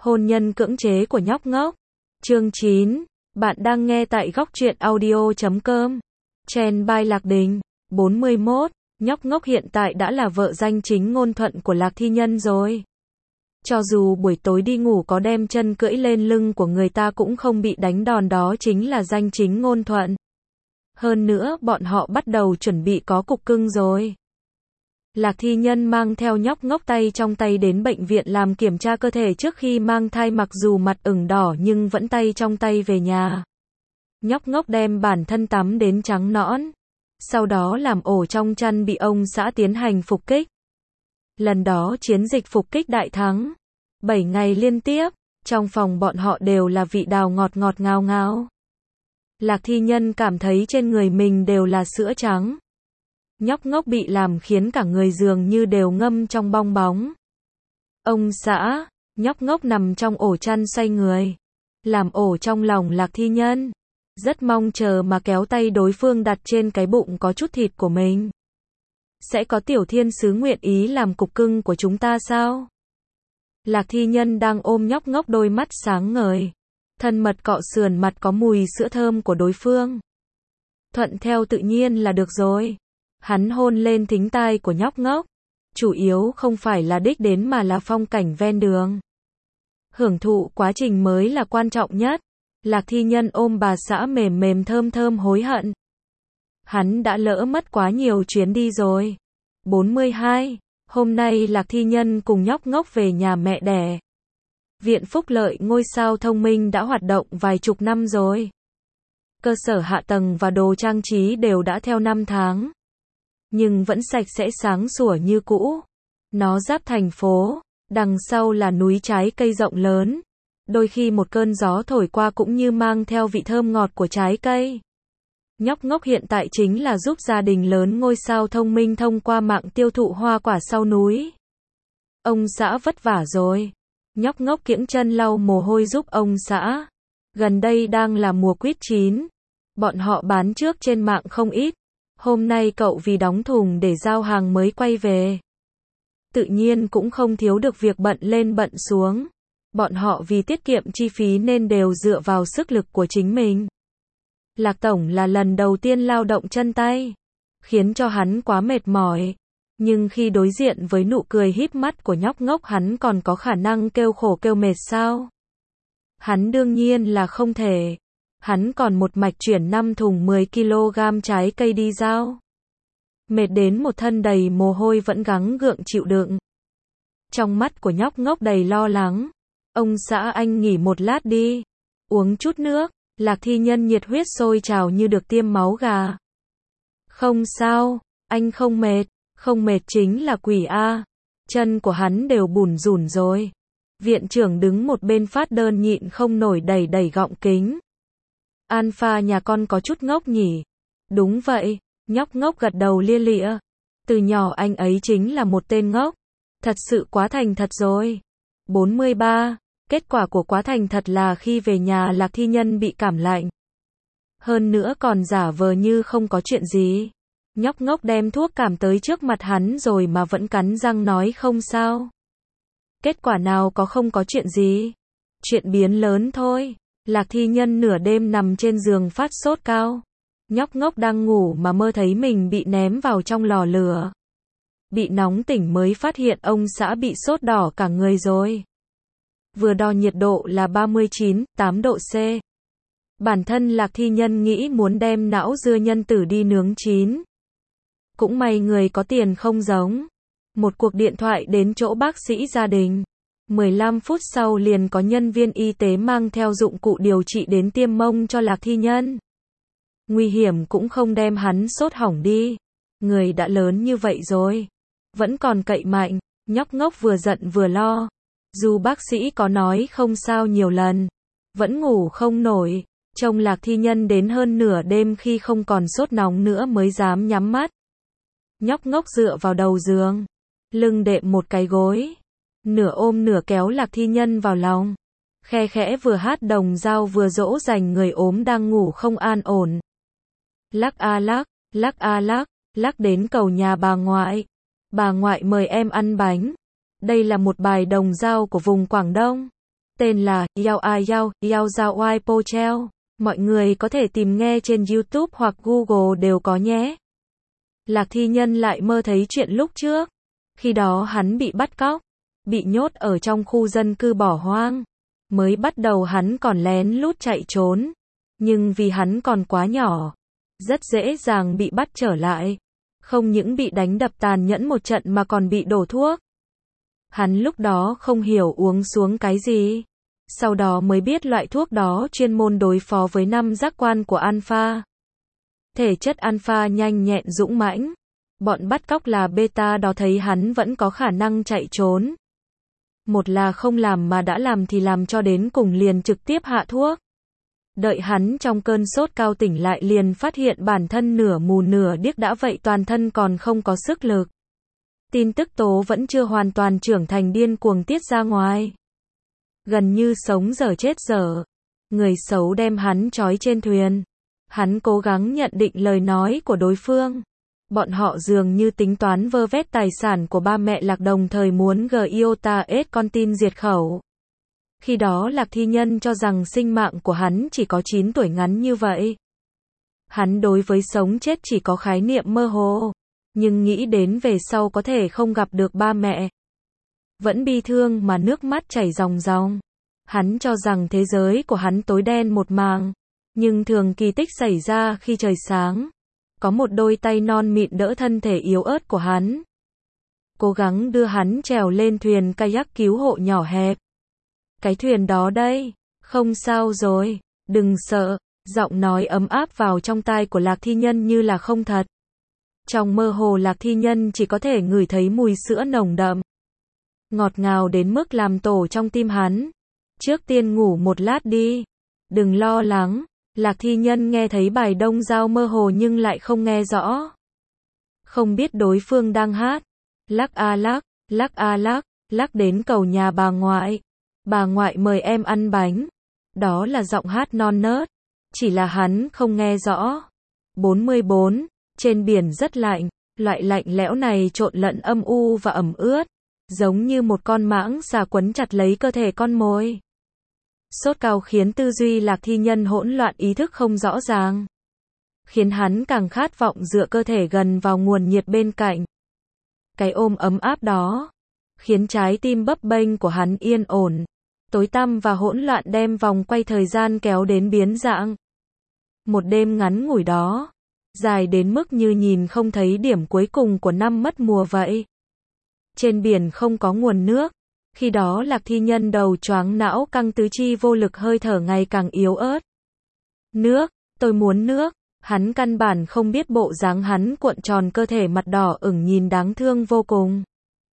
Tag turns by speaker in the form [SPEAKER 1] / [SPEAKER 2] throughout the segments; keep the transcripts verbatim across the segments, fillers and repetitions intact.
[SPEAKER 1] Hôn nhân cưỡng chế của nhóc ngốc. Chương chín. Bạn đang nghe tại góc truyện audio chấm com. Chen by Lạc Đình. bốn mươi mốt. Nhóc ngốc hiện tại đã là vợ danh chính ngôn thuận của Lạc Thi Nhân rồi. Cho dù buổi tối đi ngủ có đem chân cưỡi lên lưng của người ta cũng không bị đánh đòn, đó chính là danh chính ngôn thuận. Hơn nữa, bọn họ bắt đầu chuẩn bị có cục cưng rồi. Lạc Thi Nhân mang theo nhóc ngốc tay trong tay đến bệnh viện làm kiểm tra cơ thể trước khi mang thai, mặc dù mặt ửng đỏ nhưng vẫn tay trong tay về nhà. Nhóc ngốc đem bản thân tắm đến trắng nõn. Sau đó làm ổ trong chăn bị ông xã tiến hành phục kích. Lần đó chiến dịch phục kích đại thắng. bảy ngày liên tiếp, trong phòng bọn họ đều là vị đào ngọt ngọt ngào ngào. Lạc Thi Nhân cảm thấy trên người mình đều là sữa trắng. Nhóc ngốc bị làm khiến cả người dường như đều ngâm trong bong bóng. Ông xã, nhóc ngốc nằm trong ổ chăn xoay người. Làm ổ trong lòng Lạc Thi Nhân. Rất mong chờ mà kéo tay đối phương đặt trên cái bụng có chút thịt của mình. Sẽ có tiểu thiên sứ nguyện ý làm cục cưng của chúng ta sao? Lạc Thi Nhân đang ôm nhóc ngốc, đôi mắt sáng ngời. Thân mật cọ sườn mặt có mùi sữa thơm của đối phương. Thuận theo tự nhiên là được rồi. Hắn hôn lên thính tai của nhóc ngốc. Chủ yếu không phải là đích đến mà là phong cảnh ven đường. Hưởng thụ quá trình mới là quan trọng nhất. Lạc Thi Nhân ôm bà xã mềm mềm thơm thơm hối hận. Hắn đã lỡ mất quá nhiều chuyến đi rồi. bốn mươi hai. Hôm nay Lạc Thi Nhân cùng nhóc ngốc về nhà mẹ đẻ. Viện Phúc Lợi ngôi sao thông minh đã hoạt động vài chục năm rồi. Cơ sở hạ tầng và đồ trang trí đều đã theo năm tháng. Nhưng vẫn sạch sẽ sáng sủa như cũ. Nó giáp thành phố, đằng sau là núi trái cây rộng lớn. Đôi khi một cơn gió thổi qua cũng như mang theo vị thơm ngọt của trái cây. Nhóc ngốc hiện tại chính là giúp gia đình lớn ngôi sao thông minh thông qua mạng tiêu thụ hoa quả sau núi. Ông xã vất vả rồi. Nhóc ngốc kiễng chân lau mồ hôi giúp ông xã. Gần đây đang là mùa quýt chín. Bọn họ bán trước trên mạng không ít. Hôm nay cậu vì đóng thùng để giao hàng mới quay về. Tự nhiên cũng không thiếu được việc bận lên bận xuống. Bọn họ vì tiết kiệm chi phí nên đều dựa vào sức lực của chính mình. Lạc Tổng là lần đầu tiên lao động chân tay, khiến cho hắn quá mệt mỏi. Nhưng khi đối diện với nụ cười híp mắt của nhóc ngốc, hắn còn có khả năng kêu khổ kêu mệt sao? Hắn đương nhiên là không thể. Hắn còn một mạch chuyển năm thùng mười ki lô gam trái cây đi giao. Mệt đến một thân đầy mồ hôi vẫn gắng gượng chịu đựng. Trong mắt của nhóc ngốc đầy lo lắng. Ông xã, anh nghỉ một lát đi. Uống chút nước. Lạc Thi Nhân nhiệt huyết sôi trào như được tiêm máu gà. Không sao, anh không mệt. Không mệt chính là quỷ a. Chân của hắn đều bủn rủn rồi. Viện trưởng đứng một bên phát đơn nhịn không nổi đẩy đẩy gọng kính. Alpha nhà con có chút ngốc nhỉ? Đúng vậy, nhóc ngốc gật đầu lia lịa. Từ nhỏ anh ấy chính là một tên ngốc. Thật sự quá thành thật rồi. bốn mươi ba. Kết quả của quá thành thật là khi về nhà Lạc Thi Nhân bị cảm lạnh. Hơn nữa còn giả vờ như không có chuyện gì. Nhóc ngốc đem thuốc cảm tới trước mặt hắn rồi mà vẫn cắn răng nói không sao. Kết quả nào có không có chuyện gì. Chuyện biến lớn thôi. Lạc Thi Nhân nửa đêm nằm trên giường phát sốt cao. Nhóc ngốc đang ngủ mà mơ thấy mình bị ném vào trong lò lửa. Bị nóng tỉnh mới phát hiện ông xã bị sốt đỏ cả người rồi. Vừa đo nhiệt độ là ba mươi chín phẩy tám độ C. Bản thân Lạc Thi Nhân nghĩ muốn đem não dưa nhân tử đi nướng chín. Cũng may người có tiền không giống. Một cuộc điện thoại đến chỗ bác sĩ gia đình. mười lăm phút sau liền có nhân viên y tế mang theo dụng cụ điều trị đến tiêm mông cho Lạc Thi Nhân. Nguy hiểm cũng không đem hắn sốt hỏng đi. Người đã lớn như vậy rồi. Vẫn còn cậy mạnh. Nhóc ngốc vừa giận vừa lo. Dù bác sĩ có nói không sao nhiều lần. Vẫn ngủ không nổi. Trông Lạc Thi Nhân đến hơn nửa đêm khi không còn sốt nóng nữa mới dám nhắm mắt. Nhóc ngốc dựa vào đầu giường. Lưng đệm một cái gối. Nửa ôm nửa kéo Lạc Thi Nhân vào lòng. Khe khẽ vừa hát đồng dao vừa dỗ dành người ốm đang ngủ không an ổn. Lắc a lắc, lắc a lắc, lắc đến cầu nhà bà ngoại. Bà ngoại mời em ăn bánh. Đây là một bài đồng dao của vùng Quảng Đông. tên là Yao Ai Yao, Yao Zhao Ai Po Cheo. Mọi người có thể tìm nghe trên YouTube hoặc Google đều có nhé. Lạc Thi Nhân lại mơ thấy chuyện lúc trước. Khi đó hắn bị bắt cóc, bị nhốt ở trong khu dân cư bỏ hoang. Mới bắt đầu hắn còn lén lút chạy trốn. Nhưng vì hắn còn quá nhỏ, rất dễ dàng bị bắt trở lại. Không những bị đánh đập tàn nhẫn một trận mà còn bị đổ thuốc. Hắn lúc đó không hiểu uống xuống cái gì. Sau đó mới biết loại thuốc đó chuyên môn đối phó với năm giác quan của Alpha. Thể chất Alpha nhanh nhẹn dũng mãnh. Bọn bắt cóc là Beta đó thấy hắn vẫn có khả năng chạy trốn. Một là không làm mà đã làm thì làm cho đến cùng liền trực tiếp hạ thuốc. Đợi hắn trong cơn sốt cao tỉnh lại liền phát hiện bản thân nửa mù nửa điếc đã vậy toàn thân còn không có sức lực. Tin tức tố vẫn chưa hoàn toàn trưởng thành điên cuồng tiết ra ngoài. Gần như sống dở chết dở. Người xấu đem hắn trói trên thuyền. Hắn cố gắng nhận định lời nói của đối phương. Bọn họ dường như tính toán vơ vét tài sản của ba mẹ Lạc đồng thời muốn Giota S con tin diệt khẩu. Khi đó Lạc Thi Nhân cho rằng sinh mạng của hắn chỉ có chín tuổi ngắn như vậy. Hắn đối với sống chết chỉ có khái niệm mơ hồ. Nhưng nghĩ đến về sau có thể không gặp được ba mẹ. Vẫn bi thương mà nước mắt chảy ròng ròng. Hắn cho rằng thế giới của hắn tối đen một màng. Nhưng thường kỳ tích xảy ra khi trời sáng. Có một đôi tay non mịn đỡ thân thể yếu ớt của hắn. Cố gắng đưa hắn trèo lên thuyền kayak cứu hộ nhỏ hẹp. Cái thuyền đó đây, không sao rồi, đừng sợ, giọng nói ấm áp vào trong tai của Lạc Thi Nhân như là không thật. Trong mơ hồ Lạc Thi Nhân chỉ có thể ngửi thấy mùi sữa nồng đậm. Ngọt ngào đến mức làm tổ trong tim hắn. Trước tiên ngủ một lát đi, đừng lo lắng. Lạc Thi Nhân nghe thấy bài Đông Giao mơ hồ nhưng lại không nghe rõ. Không biết đối phương đang hát. Lắc a lắc, lắc a lắc, lắc đến cầu nhà bà ngoại. Bà ngoại mời em ăn bánh. Đó là giọng hát non nớt. Chỉ là hắn không nghe rõ. bốn mươi bốn. Trên biển rất lạnh. Loại lạnh lẽo này trộn lẫn âm u và ẩm ướt. Giống như một con mãng xà quấn chặt lấy cơ thể con mồi. Sốt cao khiến tư duy Lạc Thi Nhân hỗn loạn ý thức không rõ ràng. Khiến hắn càng khát vọng dựa cơ thể gần vào nguồn nhiệt bên cạnh. Cái ôm ấm áp đó. Khiến trái tim bấp bênh của hắn yên ổn. Tối tăm và hỗn loạn đem vòng quay thời gian kéo đến biến dạng. Một đêm ngắn ngủi đó. Dài đến mức như nhìn không thấy điểm cuối cùng của năm mất mùa vậy. Trên biển không có nguồn nước. Khi đó Lạc Thi Nhân đầu choáng não căng tứ chi vô lực hơi thở ngày càng yếu ớt. Nước, tôi muốn nước. Hắn căn bản không biết bộ dáng hắn cuộn tròn cơ thể mặt đỏ ửng nhìn đáng thương vô cùng.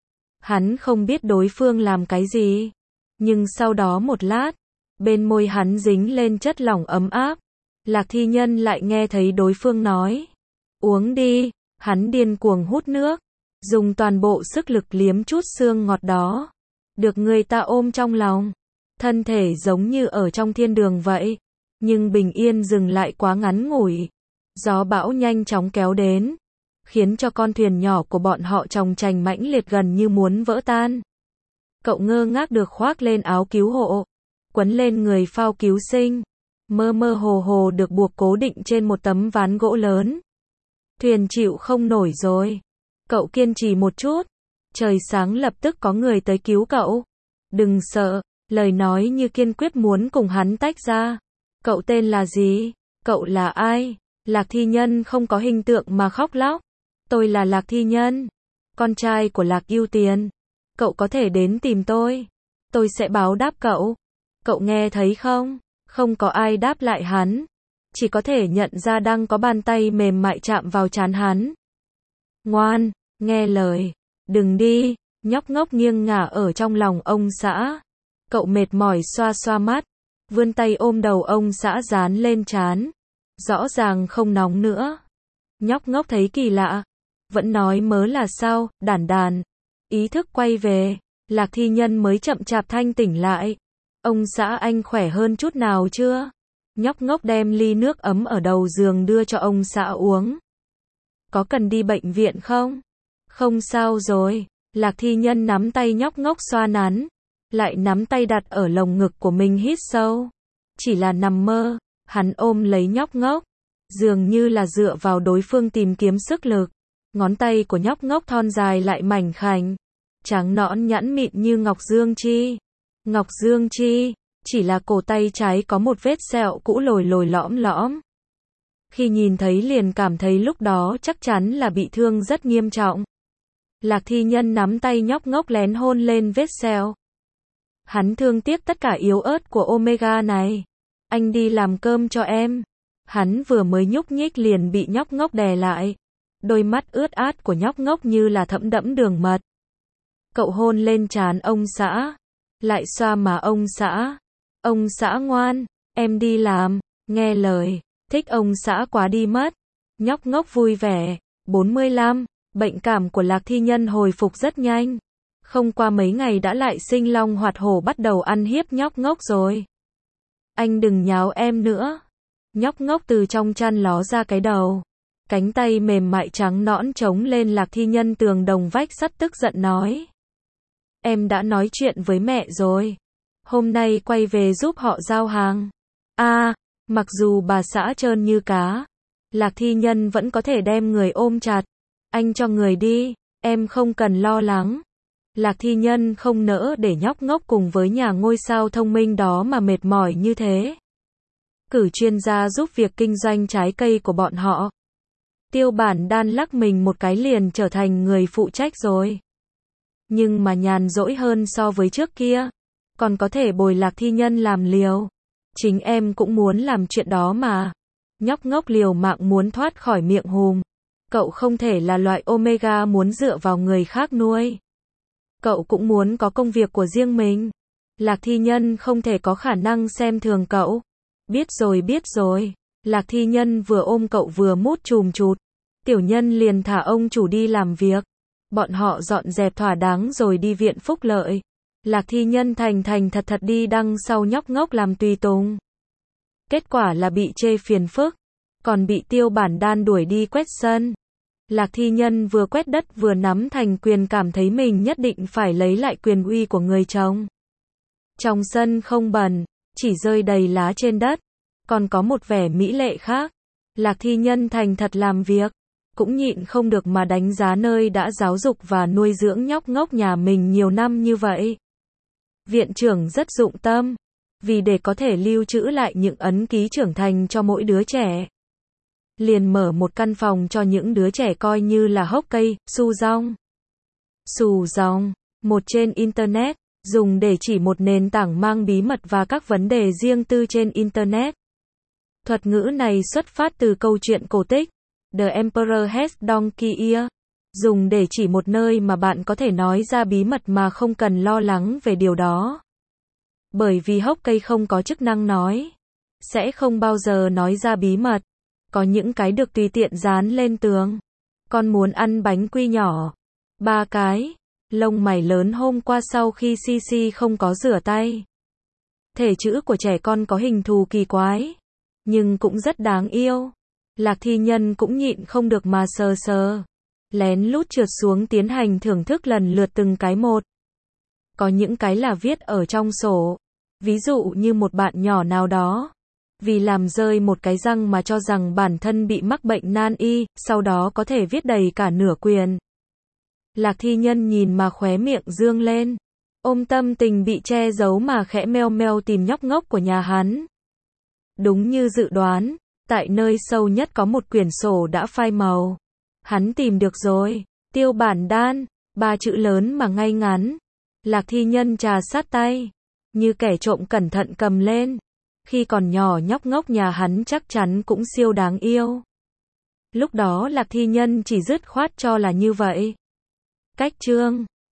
[SPEAKER 1] Hắn không biết đối phương làm cái gì. Nhưng sau đó một lát, bên môi hắn dính lên chất lỏng ấm áp. Lạc Thi Nhân lại nghe thấy đối phương nói. Uống đi, hắn điên cuồng hút nước. Dùng toàn bộ sức lực liếm chút xương ngọt đó. Được người ta ôm trong lòng. Thân thể giống như ở trong thiên đường vậy. Nhưng bình yên dừng lại quá ngắn ngủi. Gió bão nhanh chóng kéo đến. Khiến cho con thuyền nhỏ của bọn họ chồng chành mãnh liệt gần như muốn vỡ tan. Cậu ngơ ngác được khoác lên áo cứu hộ. Quấn lên người phao cứu sinh. Mơ mơ hồ hồ được buộc cố định trên một tấm ván gỗ lớn. Thuyền chịu không nổi rồi. Cậu kiên trì một chút. Trời sáng lập tức có người tới cứu cậu. Đừng sợ. Lời nói như kiên quyết muốn cùng hắn tách ra. Cậu tên là gì? Cậu là ai? Lạc Thi Nhân không có hình tượng mà khóc lóc. Tôi là Lạc Thi Nhân. Con trai của Lạc Ưu Tiền. Cậu có thể đến tìm tôi. Tôi sẽ báo đáp cậu. Cậu nghe thấy không? Không có ai đáp lại hắn. Chỉ có thể nhận ra đang có bàn tay mềm mại chạm vào trán hắn. Ngoan, nghe lời. Đừng đi. Nhóc ngốc nghiêng ngả ở trong lòng ông xã. Cậu mệt mỏi xoa xoa mắt. Vươn tay ôm đầu ông xã dán lên trán. Rõ ràng không nóng nữa. Nhóc ngốc thấy kỳ lạ. Vẫn nói mớ là sao, đản đàn. Ý thức quay về. Lạc Thi Nhân mới chậm chạp thanh tỉnh lại. Ông xã anh khỏe hơn chút nào chưa? Nhóc ngốc đem ly nước ấm ở đầu giường đưa cho ông xã uống. Có cần đi bệnh viện không? Không sao rồi. Lạc Thi Nhân nắm tay nhóc ngốc xoa nắn. lại nắm tay đặt ở lồng ngực của mình hít sâu. Chỉ là nằm mơ, hắn ôm lấy nhóc ngốc, dường như là dựa vào đối phương tìm kiếm sức lực. Ngón tay của nhóc ngốc thon dài lại mảnh khảnh, trắng nõn nhẵn mịn như ngọc dương chi. Ngọc dương chi, chỉ là cổ tay trái có một vết sẹo cũ lồi lồi lõm lõm. Khi nhìn thấy liền cảm thấy lúc đó chắc chắn là bị thương rất nghiêm trọng. Lạc Thi Nhân nắm tay nhóc ngốc lén hôn lên vết sẹo. Hắn thương tiếc tất cả yếu ớt của Omega này. Anh đi làm cơm cho em. Hắn vừa mới nhúc nhích liền bị nhóc ngốc đè lại. Đôi mắt ướt át của nhóc ngốc như là thẫm đẫm đường mật. Cậu hôn lên trán ông xã, lại xoa má ông xã. Ông xã ngoan, em đi làm, nghe lời, thích ông xã quá đi mất. Nhóc ngốc vui vẻ. bốn mươi lăm, bệnh cảm của Lạc Thi Nhân hồi phục rất nhanh. Không qua mấy ngày đã lại sinh long hoạt hổ bắt đầu ăn hiếp nhóc ngốc rồi. Anh đừng nháo em nữa. Nhóc ngốc từ trong chăn ló ra cái đầu. Cánh tay mềm mại trắng nõn chống lên Lạc Thi Nhân tường đồng vách sắt tức giận nói. Em đã nói chuyện với mẹ rồi. Hôm nay quay về giúp họ giao hàng. À, mặc dù bà xã trơn như cá, Lạc Thi Nhân vẫn có thể đem người ôm chặt. Anh cho người đi, em không cần lo lắng. Lạc Thi Nhân không nỡ để nhóc ngốc cùng với nhà ngôi sao thông minh đó mà mệt mỏi như thế. Cử chuyên gia giúp việc kinh doanh trái cây của bọn họ. Tiêu Bản Đan lắc mình một cái liền trở thành người phụ trách rồi. Nhưng mà nhàn rỗi hơn so với trước kia. Còn có thể bồi Lạc Thi Nhân làm liều. Chính em cũng muốn làm chuyện đó mà. Nhóc ngốc liều mạng muốn thoát khỏi miệng hùm. Cậu không thể là loại Omega muốn dựa vào người khác nuôi. Cậu cũng muốn có công việc của riêng mình. Lạc Thi Nhân không thể có khả năng xem thường cậu. Biết rồi biết rồi. Lạc Thi Nhân vừa ôm cậu vừa mút chùm chụt. Tiểu Nhân liền thả ông chủ đi làm việc. Bọn họ dọn dẹp thỏa đáng rồi đi viện phúc lợi. Lạc Thi Nhân thành thành thật thật đi đằng sau nhóc ngốc làm tùy tùng. Kết quả là bị chê phiền phức. Còn bị Tiêu Bản Đan đuổi đi quét sân. Lạc Thi Nhân vừa quét đất vừa nắm thành quyền cảm thấy mình nhất định phải lấy lại quyền uy của người chồng. Trong sân không bẩn, chỉ rơi đầy lá trên đất. Còn có một vẻ mỹ lệ khác. Lạc Thi Nhân thành thật làm việc. Cũng nhịn không được mà đánh giá nơi đã giáo dục và nuôi dưỡng nhóc ngốc nhà mình nhiều năm như vậy. Viện trưởng rất dụng tâm. Vì để có thể lưu trữ lại những ấn ký trưởng thành cho mỗi đứa trẻ. Liền mở một căn phòng cho những đứa trẻ coi như là hốc cây, su rong. Xù rong, một trên Internet, dùng để chỉ một nền tảng mang bí mật và các vấn đề riêng tư trên Internet. Thuật ngữ này xuất phát từ câu chuyện cổ tích, The Emperor Has Donkey Ear, dùng để chỉ một nơi mà bạn có thể nói ra bí mật mà không cần lo lắng về điều đó. Bởi vì hốc cây không có chức năng nói, sẽ không bao giờ nói ra bí mật. Có những cái được tùy tiện dán lên tường. Con muốn ăn bánh quy nhỏ. Ba cái. Lông mày lớn hôm qua sau khi Sisi không có rửa tay. Thể chữ của trẻ con có hình thù kỳ quái. Nhưng cũng rất đáng yêu. Lạc Thi Nhân cũng nhịn không được mà sờ sờ. Lén lút trượt xuống tiến hành thưởng thức lần lượt từng cái một. Có những cái là viết ở trong sổ. Ví dụ như một bạn nhỏ nào đó. Vì làm rơi một cái răng mà cho rằng bản thân bị mắc bệnh nan y, sau đó có thể viết đầy cả nửa quyền. Lạc Thi Nhân nhìn mà khóe miệng dương lên. Ôm tâm tình bị che giấu mà khẽ meo meo tìm nhóc ngốc của nhà hắn. Đúng như dự đoán, tại nơi sâu nhất có một quyển sổ đã phai màu. Hắn tìm được rồi. Tiêu Bản Đan, ba chữ lớn mà ngay ngắn. Lạc Thi Nhân trà sát tay, như kẻ trộm cẩn thận cầm lên. Khi còn nhỏ nhóc ngốc nhà hắn chắc chắn cũng siêu đáng yêu. Lúc đó Lạc Thi Nhân chỉ dứt khoát cho là như vậy. Cách chương